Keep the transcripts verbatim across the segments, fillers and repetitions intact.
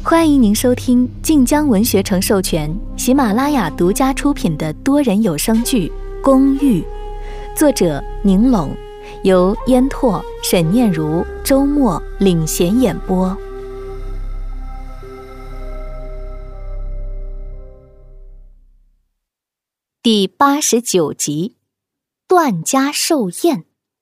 欢迎您收听晋江文学城授权、喜马拉雅独家出品的多人有声剧《公寓》，作者宁拢，由烟拓、沈念如、周末领衔演播。第八十九集，段家寿宴。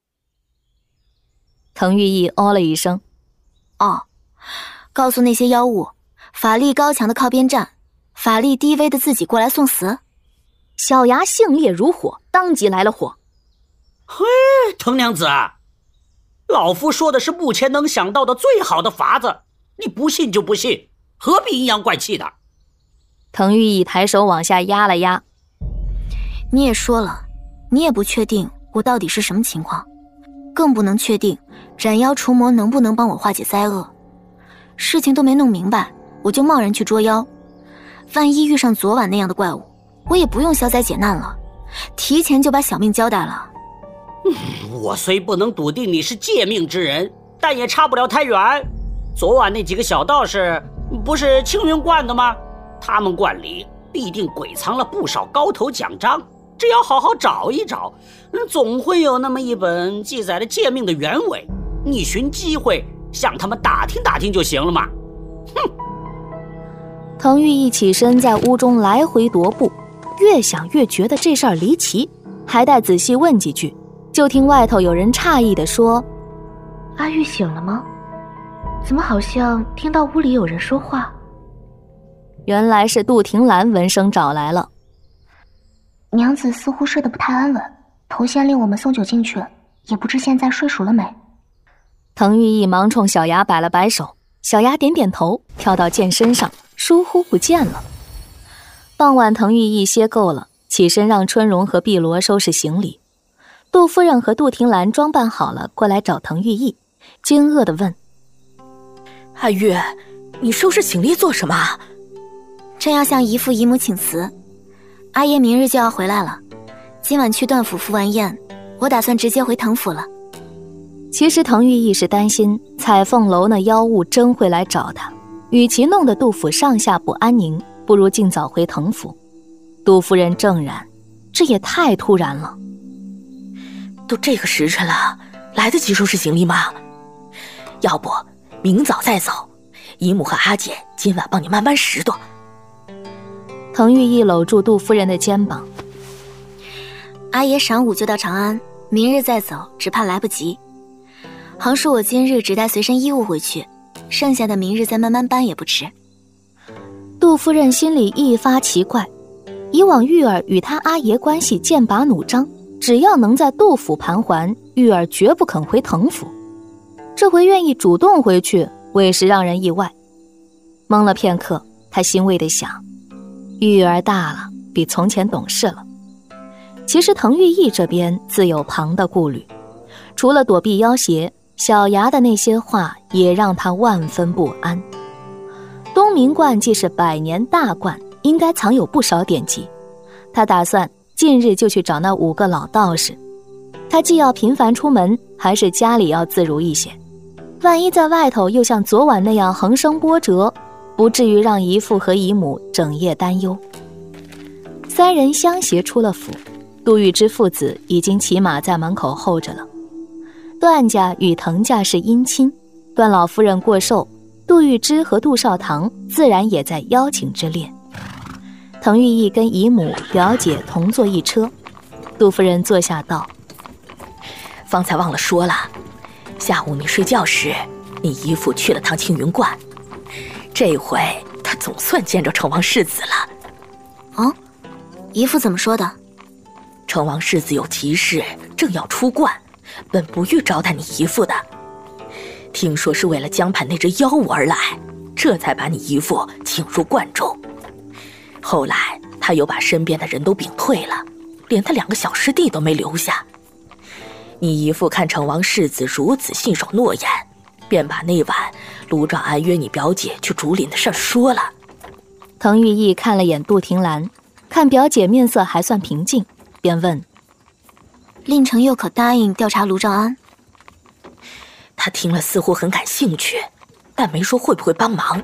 滕玉义哦了一声， 哦，告诉那些妖物，法力高强的靠边站，法力低微的自己过来送死。 小牙性烈如火，当即来了火。 嘿，滕娘子，老夫说的是目前能想到的最好的法子，你不信就不信，何必阴阳怪气的？ 滕玉义抬手往下压了压。 你也说了，你也不确定我到底是什么情况，更不能确定斩妖除魔能不能帮我化解灾厄。事情都没弄明白，我就贸然去捉妖，万一遇上昨晚那样的怪物，我也不用消灾解难了，提前就把小命交代了。 嗯，我虽不能笃定你是借命之人，但也差不了太远。昨晚那几个小道士不是青云观的吗？他们观里必定鬼藏了不少高头奖章，只要好好找一找，总会有那么一本记载了借命的原委，你寻机会向他们打听打听就行了嘛。哼！ 滕玉义起身在屋中来回踱步，越想越觉得这事儿离奇，还待仔细问几句，就听外头有人诧异地说：“ 阿玉醒了吗？怎么好像听到屋里有人说话？” 原来是杜婷兰闻声找来了。 娘子似乎睡得不太安稳，头先令我们送酒进去，也不知现在睡熟了没。 滕玉义忙冲小牙摆了摆手，小牙点点头，跳到剑身上，疏忽不见了。傍晚滕玉义歇够了，起身让春荣和碧罗收拾行李。杜夫人和杜婷兰装扮好了过来找滕玉义，惊愕地问：“ 阿玉，你收拾行李做什么？” 正要向姨父姨母请辞，阿爷明日就要回来了，今晚去段府赴完宴，我打算直接回滕府了。 其实滕玉义是担心彩凤楼那妖物真会来找他，与其弄得杜府上下不安宁，不如尽早回滕府。杜夫人正然，这也太突然了。 都这个时辰了，来得及收拾行李吗？要不明早再走，姨母和阿姐今晚帮你慢慢拾掇。 滕玉义搂住杜夫人的肩膀， 阿爷晌午就到长安，明日再走只怕来不及。横竖我今日只带随身衣物回去，剩下的明日再慢慢搬也不迟。 杜夫人心里一发奇怪，以往玉儿与她阿爷关系剑拔弩张，只要能在杜府盘桓，玉儿绝不肯回滕府。这回愿意主动回去，委实让人意外。懵了片刻，她欣慰地想，玉儿大了，比从前懂事了。其实滕玉义这边自有旁的顾虑，除了躲避妖邪，小牙的那些话也让他万分不安。东明观既是百年大观，应该藏有不少典籍，他打算近日就去找那五个老道士。他既要频繁出门，还是家里要自如一些，万一在外头又像昨晚那样横生波折，不至于让姨父和姨母整夜担忧。三人相携出了府，杜玉之父子已经骑马在门口候着了。段家与滕家是姻亲，段老夫人过寿，杜玉之和杜少棠自然也在邀请之列。滕玉义跟姨母表姐同坐一车，杜夫人坐下道：“ 方才忘了说了，下午你睡觉时，你姨父去了趟青云观，这回他总算见着成王世子了。” 哦，姨父怎么说的？ 成王世子有急事，正要出观，本不欲招待你姨父的，听说是为了江畔那只妖物而来，这才把你姨父请入观中。后来他又把身边的人都屏退了，连他两个小师弟都没留下。你姨父看成王世子如此信守诺言，便把那晚卢兆安约你表姐去竹林的事说了。 滕玉义看了眼杜婷兰，看表姐面色还算平静，便问：“ 令丞又可答应调查卢兆安？” 他听了似乎很感兴趣，但没说会不会帮忙。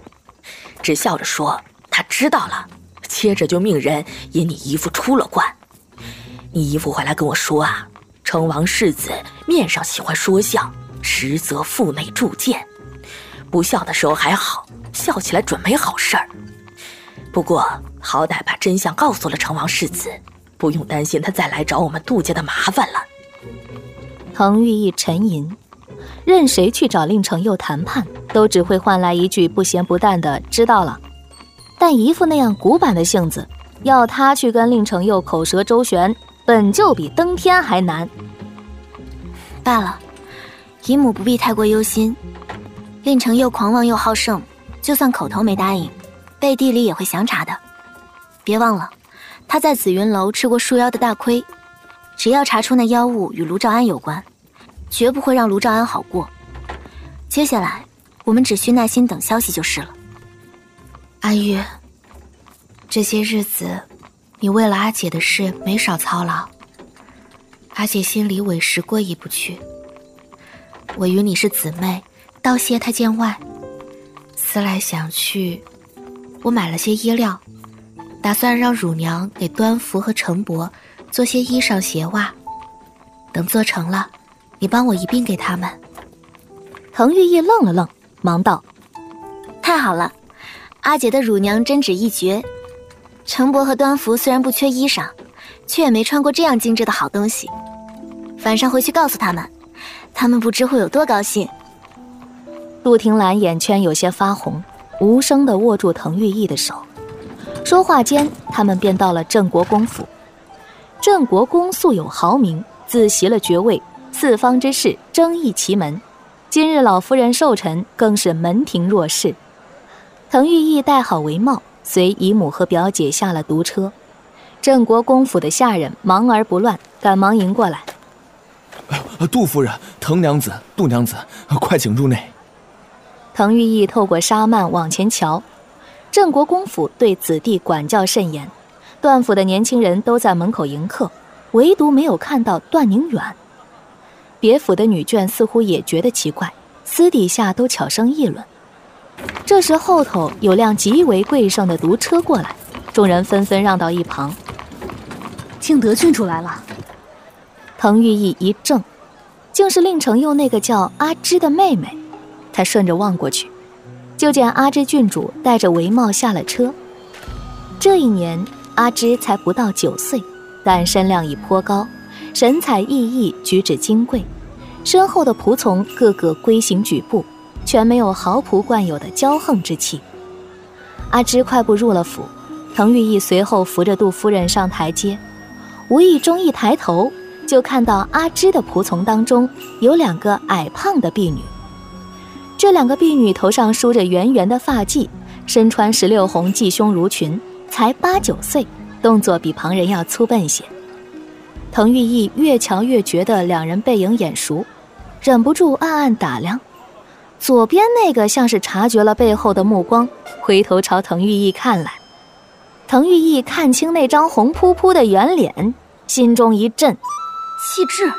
只笑着说他知道了，接着就命人引你姨父出了关。你姨父回来跟我说啊，成王世子面上喜欢说笑，实则腹内铸剑，不笑的时候还好，笑起来准没好事儿。不过好歹把真相告诉了成王世子，不用担心他再来找我们杜家的麻烦了。 滕玉意沉吟，任谁去找令程佑谈判，都只会换来一句不咸不淡的知道了。但姨父那样古板的性子，要他去跟令程佑口舌周旋，本就比登天还难。 罢了，姨母不必太过忧心。令程佑狂妄又好胜，就算口头没答应，背地里也会详查的。别忘了，他在紫云楼吃过树妖的大亏，只要查出那妖物与卢兆安有关，绝不会让卢兆安好过。接下来我们只需耐心等消息就是了。 阿玉，这些日子你为了阿姐的事没少操劳，阿姐心里委实过意不去。我与你是姊妹，道谢太见外。思来想去，我买了些衣料，打算让乳娘给端福和程伯做些衣裳鞋袜，等做成了，你帮我一并给他们。 滕玉意愣了愣，忙道： 太好了，阿姐的乳娘真旨一绝。程伯和端福虽然不缺衣裳，却也没穿过这样精致的好东西。晚上回去告诉他们，他们不知会有多高兴。 陆庭兰眼圈有些发红，无声地握住滕玉意的手。说话间，他们便到了镇国公府。镇国公素有豪名，自袭了爵位，四方之士争议其门。今日老夫人寿辰，更是门庭若市。滕玉意戴好帷帽，随姨母和表姐下了毒车。镇国公府的下人忙而不乱，赶忙迎过来。 杜夫人、滕娘子、杜娘子，快请入内。 滕玉意透过纱幔往前瞧，镇国公府对子弟管教甚严，段府的年轻人都在门口迎客，唯独没有看到段宁远。别府的女眷似乎也觉得奇怪，私底下都悄声议论。这时后头有辆极为贵盛的毒车过来，众人纷纷让到一旁。 庆德郡主来了。 滕玉意一怔，竟是令程佑那个叫阿芝的妹妹。他顺着望过去，就见阿芝郡主戴着帷帽下了车。这一年阿芝才不到九岁，但身量已颇高，神采奕奕，举止金贵，身后的仆从个个规行矩步，全没有豪仆惯有的骄横之气。阿芝快步入了府，滕玉意随后扶着杜夫人上台阶，无意中一抬头，就看到阿芝的仆从当中有两个矮胖的婢女。这两个婢女头上梳着圆圆的发髻，身穿石榴红髻胸襦裙，才八九岁，动作比旁人要粗笨些。滕玉意越瞧越觉得两人背影眼熟，忍不住暗暗打量。左边那个像是察觉了背后的目光，回头朝滕玉意看来。滕玉意看清那张红扑扑的圆脸，心中一震， 气质。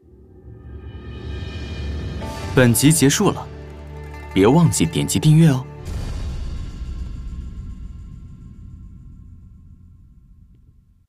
本集结束了，别忘记点击订阅哦。